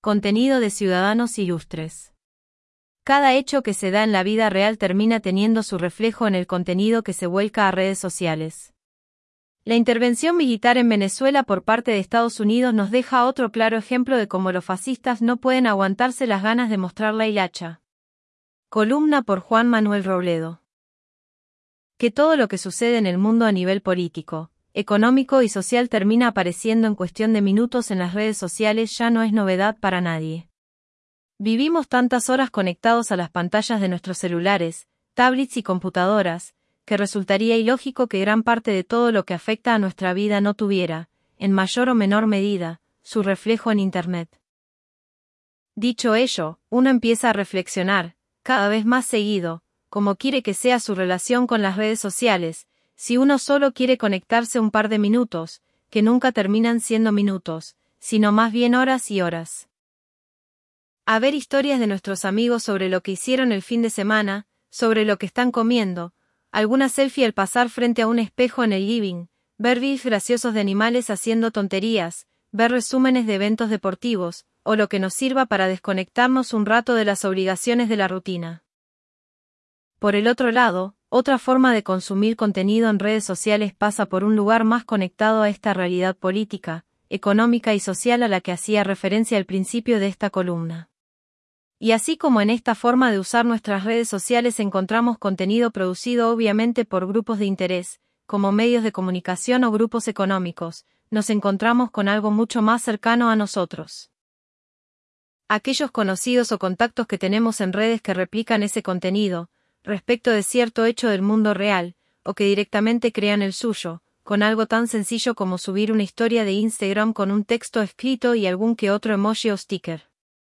Contenido de ciudadanos ilustres. Cada hecho que se da en la vida real termina teniendo su reflejo en el contenido que se vuelca a redes sociales. La intervención militar en Venezuela por parte de Estados Unidos nos deja otro claro ejemplo de cómo los fascistas no pueden aguantarse las ganas de mostrar la hilacha. Columna por Juan Manuel Robledo. Que todo lo que sucede en el mundo a nivel político, económico y social termina apareciendo en cuestión de minutos en las redes sociales ya no es novedad para nadie. Vivimos tantas horas conectados a las pantallas de nuestros celulares, tablets y computadoras, que resultaría ilógico que gran parte de todo lo que afecta a nuestra vida no tuviera, en mayor o menor medida, su reflejo en Internet. Dicho ello, uno empieza a reflexionar, cada vez más seguido, cómo quiere que sea su relación con las redes sociales, si uno solo quiere conectarse un par de minutos, que nunca terminan siendo minutos, sino más bien horas y horas. A ver historias de nuestros amigos sobre lo que hicieron el fin de semana, sobre lo que están comiendo, alguna selfie al pasar frente a un espejo en el living, ver gifs graciosos de animales haciendo tonterías, ver resúmenes de eventos deportivos, o lo que nos sirva para desconectarnos un rato de las obligaciones de la rutina. Por el otro lado, otra forma de consumir contenido en redes sociales pasa por un lugar más conectado a esta realidad política, económica y social a la que hacía referencia al principio de esta columna. Y así como en esta forma de usar nuestras redes sociales encontramos contenido producido obviamente por grupos de interés, como medios de comunicación o grupos económicos, nos encontramos con algo mucho más cercano a nosotros. Aquellos conocidos o contactos que tenemos en redes que replican ese contenido, respecto de cierto hecho del mundo real, o que directamente crean el suyo, con algo tan sencillo como subir una historia de Instagram con un texto escrito y algún que otro emoji o sticker.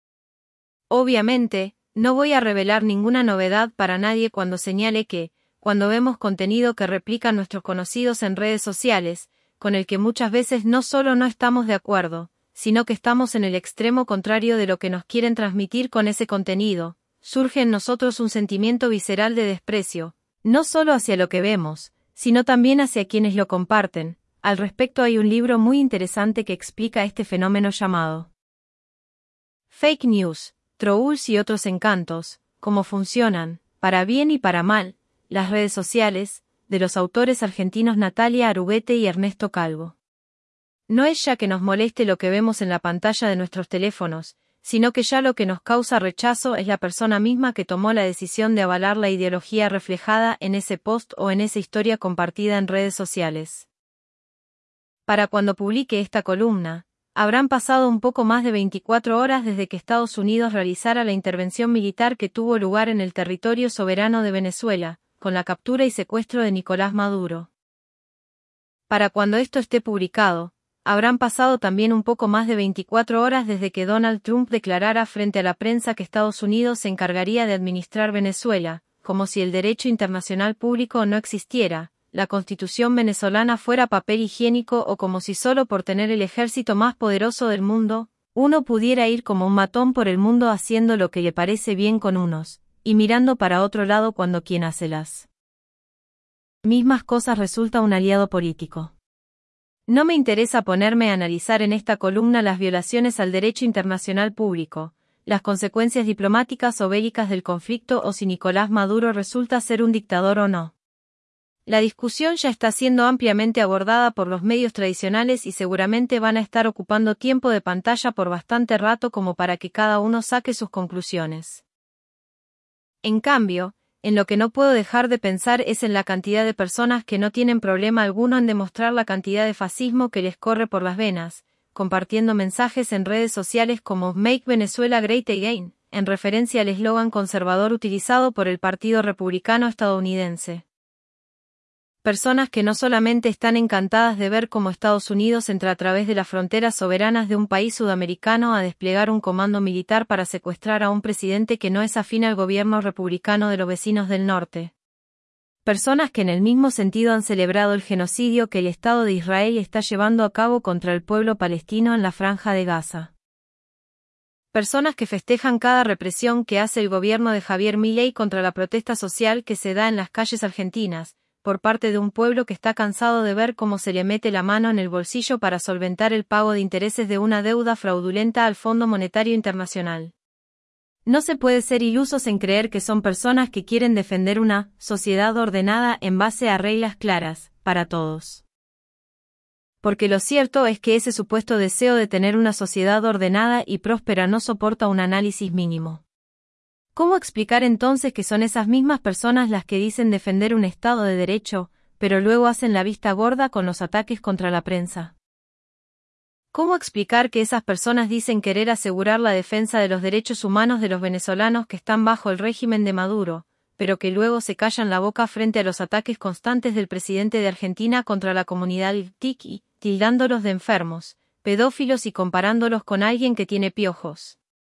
Obviamente, no voy a revelar ninguna novedad para nadie cuando señale que, cuando vemos contenido que replican nuestros conocidos en redes sociales, con el que muchas veces no solo no estamos de acuerdo, sino que estamos en el extremo contrario de lo que nos quieren transmitir con ese contenido, surge en nosotros un sentimiento visceral de desprecio, no solo hacia lo que vemos, sino también hacia quienes lo comparten. Al respecto hay un libro muy interesante que explica este fenómeno llamado Fake News, Trolls y otros encantos, cómo funcionan, para bien y para mal, las redes sociales, de los autores argentinos Natalia Arubete y Ernesto Calvo. No es ya que nos moleste lo que vemos en la pantalla de nuestros teléfonos, sino que ya lo que nos causa rechazo es la persona misma que tomó la decisión de avalar la ideología reflejada en ese post o en esa historia compartida en redes sociales. Para cuando publique esta columna, habrán pasado un poco más de 24 horas desde que Estados Unidos realizara la intervención militar que tuvo lugar en el territorio soberano de Venezuela, con la captura y secuestro de Nicolás Maduro. Para cuando esto esté publicado, habrán pasado también un poco más de 24 horas desde que Donald Trump declarara frente a la prensa que Estados Unidos se encargaría de administrar Venezuela, como si el derecho internacional público no existiera, la constitución venezolana fuera papel higiénico o como si solo por tener el ejército más poderoso del mundo, uno pudiera ir como un matón por el mundo haciendo lo que le parece bien con unos, y mirando para otro lado cuando quien hace las mismas cosas resulta un aliado político. No me interesa ponerme a analizar en esta columna las violaciones al derecho internacional público, las consecuencias diplomáticas o bélicas del conflicto o si Nicolás Maduro resulta ser un dictador o no. La discusión ya está siendo ampliamente abordada por los medios tradicionales y seguramente van a estar ocupando tiempo de pantalla por bastante rato como para que cada uno saque sus conclusiones. En cambio, en lo que no puedo dejar de pensar es en la cantidad de personas que no tienen problema alguno en demostrar la cantidad de fascismo que les corre por las venas, compartiendo mensajes en redes sociales como Make Venezuela Great Again, en referencia al eslogan conservador utilizado por el Partido Republicano estadounidense. Personas que no solamente están encantadas de ver cómo Estados Unidos entra a través de las fronteras soberanas de un país sudamericano a desplegar un comando militar para secuestrar a un presidente que no es afín al gobierno republicano de los vecinos del norte. Personas que en el mismo sentido han celebrado el genocidio que el Estado de Israel está llevando a cabo contra el pueblo palestino en la Franja de Gaza. Personas que festejan cada represión que hace el gobierno de Javier Milei contra la protesta social que se da en las calles argentinas, por parte de un pueblo que está cansado de ver cómo se le mete la mano en el bolsillo para solventar el pago de intereses de una deuda fraudulenta al Fondo Monetario Internacional. No se puede ser ilusos en creer que son personas que quieren defender una sociedad ordenada en base a reglas claras, para todos. Porque lo cierto es que ese supuesto deseo de tener una sociedad ordenada y próspera no soporta un análisis mínimo. ¿Cómo explicar entonces que son esas mismas personas las que dicen defender un Estado de Derecho, pero luego hacen la vista gorda con los ataques contra la prensa? ¿Cómo explicar que esas personas dicen querer asegurar la defensa de los derechos humanos de los venezolanos que están bajo el régimen de Maduro, pero que luego se callan la boca frente a los ataques constantes del presidente de Argentina contra la comunidad LGBTI, tildándolos de enfermos, pedófilos y comparándolos con alguien que tiene piojos?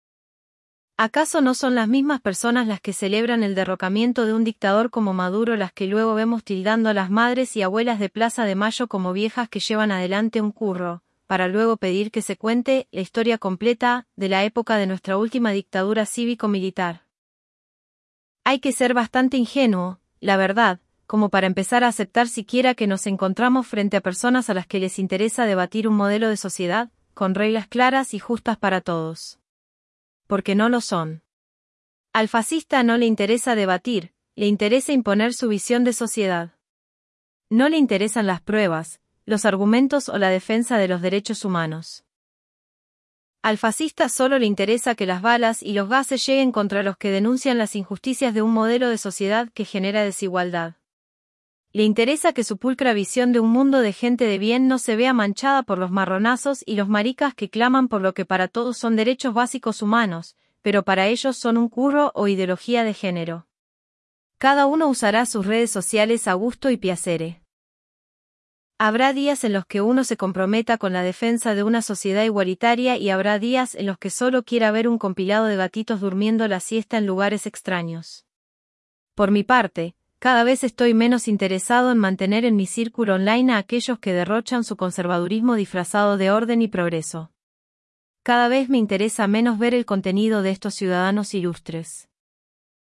¿Acaso no son las mismas personas las que celebran el derrocamiento de un dictador como Maduro las que luego vemos tildando a las madres y abuelas de Plaza de Mayo como viejas que llevan adelante un curro, para luego pedir que se cuente la historia completa de la época de nuestra última dictadura cívico-militar? Hay que ser bastante ingenuo, la verdad, como para empezar a aceptar siquiera que nos encontramos frente a personas a las que les interesa debatir un modelo de sociedad, con reglas claras y justas para todos. Porque no lo son. Al fascista no le interesa debatir, le interesa imponer su visión de sociedad. No le interesan las pruebas, los argumentos o la defensa de los derechos humanos. Al fascista solo le interesa que las balas y los gases lleguen contra los que denuncian las injusticias de un modelo de sociedad que genera desigualdad. Le interesa que su pulcra visión de un mundo de gente de bien no se vea manchada por los marronazos y los maricas que claman por lo que para todos son derechos básicos humanos, pero para ellos son un curro o ideología de género. Cada uno usará sus redes sociales a gusto y piacere. Habrá días en los que uno se comprometa con la defensa de una sociedad igualitaria y habrá días en los que solo quiera ver un compilado de gatitos durmiendo la siesta en lugares extraños. Por mi parte, cada vez estoy menos interesado en mantener en mi círculo online a aquellos que derrochan su conservadurismo disfrazado de orden y progreso. Cada vez me interesa menos ver el contenido de estos ciudadanos ilustres.